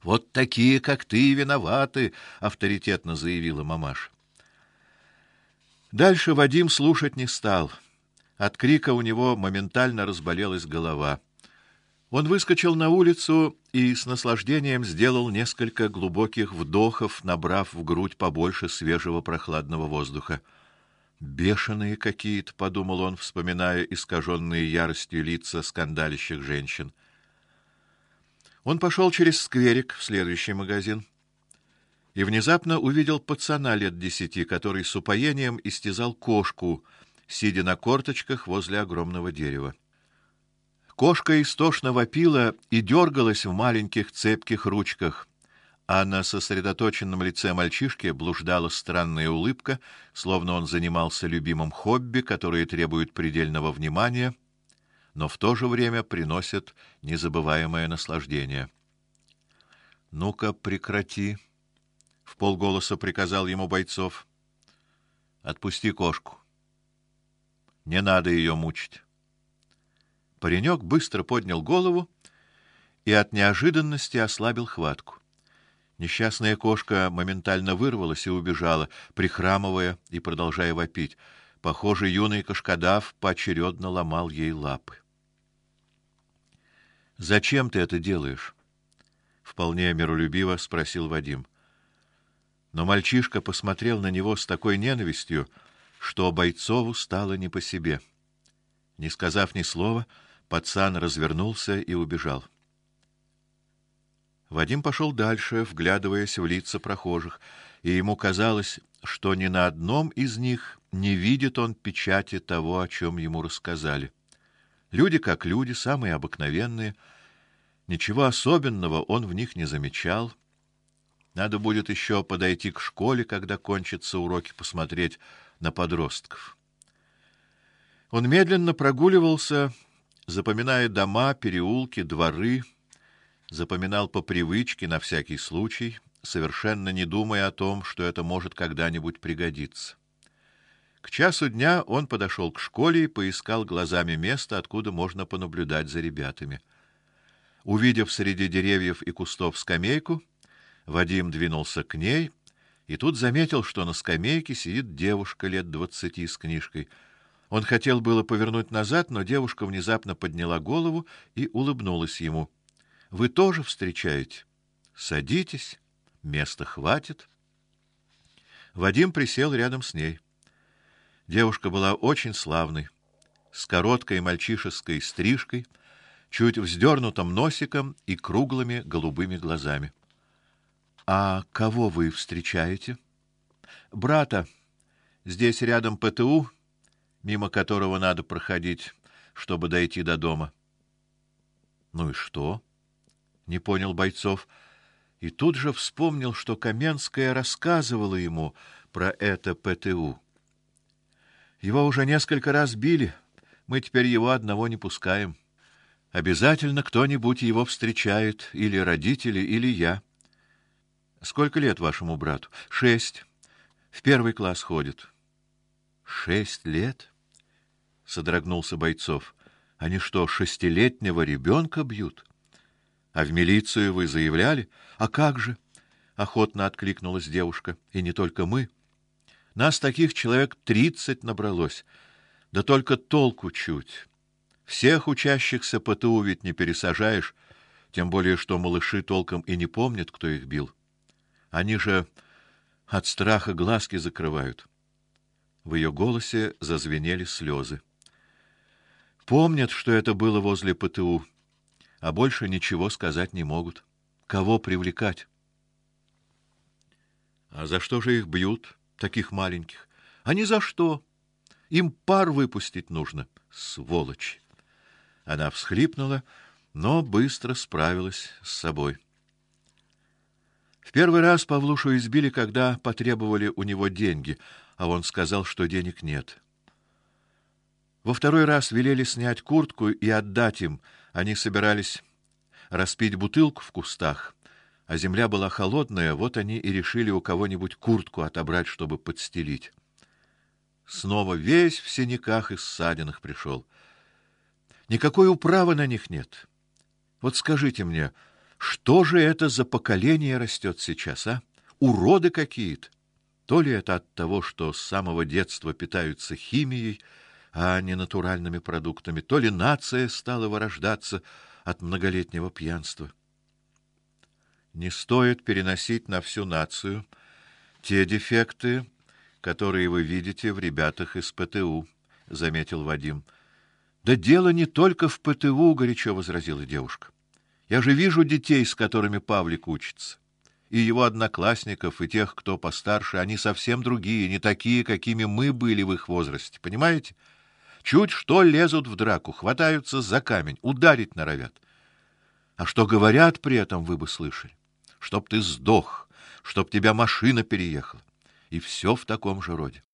Вот такие, как ты, виноваты, авторитетно заявила мамаша. Дальше Вадим слушать не стал. От крика у него моментально разболелась голова. Он выскочил на улицу и с наслаждением сделал несколько глубоких вдохов, набрав в грудь побольше свежего прохладного воздуха. Бешеные какие-то, подумал он, вспоминая искаженные яростью лица скандалящих женщин. Он пошел через скверик в следующий магазин и внезапно увидел пацана лет 10, который с упоением истязал кошку, сидя на корточках возле огромного дерева. Кошка истошно вопила и дергалась в маленьких цепких ручках, а на сосредоточенном лице мальчишки блуждала странная улыбка, словно он занимался любимым хобби, которое требует предельного внимания, но в то же время приносит незабываемое наслаждение. Ну-ка, прекрати, вполголоса приказал ему Бойцов. Отпусти кошку. Не надо ее мучить. Паренек быстро поднял голову и от неожиданности ослабил хватку. Несчастная кошка моментально вырвалась и убежала, прихрамывая и продолжая вопить. Похоже, юный кошкодав поочередно ломал ей лапы. Зачем ты это делаешь? Вполне миролюбиво спросил Вадим. Но мальчишка посмотрел на него с такой ненавистью, что Бойцову стало не по себе. Не сказав ни слова, пацан развернулся и убежал. Вадим пошел дальше, вглядываясь в лица прохожих, и ему казалось, что ни на одном из них не видит он печати того, о чем ему рассказали. Люди как люди, самые обыкновенные, ничего особенного он в них не замечал. Надо будет еще подойти к школе, когда кончатся уроки, посмотреть на подростков. Он медленно прогуливался, запоминая дома, переулки, дворы, запоминал по привычке на всякий случай, совершенно не думая о том, что это может когда-нибудь пригодиться. К часу дня он подошел к школе и поискал глазами место, откуда можно понаблюдать за ребятами. Увидев среди деревьев и кустов скамейку, Вадим двинулся к ней и тут заметил, что на скамейке сидит девушка лет 20 с книжкой. Он хотел было повернуть назад, но девушка внезапно подняла голову и улыбнулась ему. Вы тоже встречаете? Садитесь, места хватит. Вадим присел рядом с ней. Девушка была очень славной, с короткой мальчишеской стрижкой, чуть вздернутым носиком и круглыми голубыми глазами. А кого вы встречаете? Брата. Здесь рядом ПТУ, мимо которого надо проходить, чтобы дойти до дома. Ну и что? Не понял Бойцов, и тут же вспомнил, что Каменская рассказывала ему про это ПТУ. Его уже несколько раз били, мы теперь его одного не пускаем. Обязательно кто-нибудь его встречает, или родители, или я. Сколько лет вашему брату? 6. В 1 класс ходит. 6 лет? Содрогнулся Бойцов. Они что, 6-летнего ребенка бьют? А в милицию вы заявляли? А как же? Охотно откликнулась девушка. И не только мы. Нас таких человек 30 набралось. Да только толку чуть. Всех учащихся ПТУ ведь не пересажаешь, тем более что малыши толком и не помнят, кто их бил. Они же от страха глазки закрывают. В ее голосе зазвенели слезы. Помнят, что это было возле ПТУ, а больше ничего сказать не могут. Кого привлекать? А за что же их бьют, таких маленьких? А ни за что. Им пар выпустить нужно, сволочи. Она всхлипнула, но быстро справилась с собой. В первый раз Павлушу избили, когда потребовали у него деньги, а он сказал, что денег нет. Во второй раз велели снять куртку и отдать им. Они собирались распить бутылку в кустах, а земля была холодная, вот они и решили у кого-нибудь куртку отобрать, чтобы подстелить. Снова весь в синяках и ссадинах пришел. Никакой управы на них нет. Вот скажите мне, Что же это за поколение растет сейчас, а? Уроды какие-то. То ли это от того, что с самого детства питаются химией, а не натуральными продуктами, то ли нация стала вырождаться от многолетнего пьянства. Не стоит переносить на всю нацию те дефекты, которые вы видите в ребятах из ПТУ, заметил Вадим. Да дело не только в ПТУ, горячо возразила девушка. Я же вижу детей, с которыми Павлик учится. И его одноклассников, и тех, кто постарше, они совсем другие, не такие, какими мы были в их возрасте, понимаете? Чуть что лезут в драку, хватаются за камень, ударить норовят. А что говорят при этом, вы бы слышали. Чтоб ты сдох, чтоб тебя машина переехала. И все в таком же роде.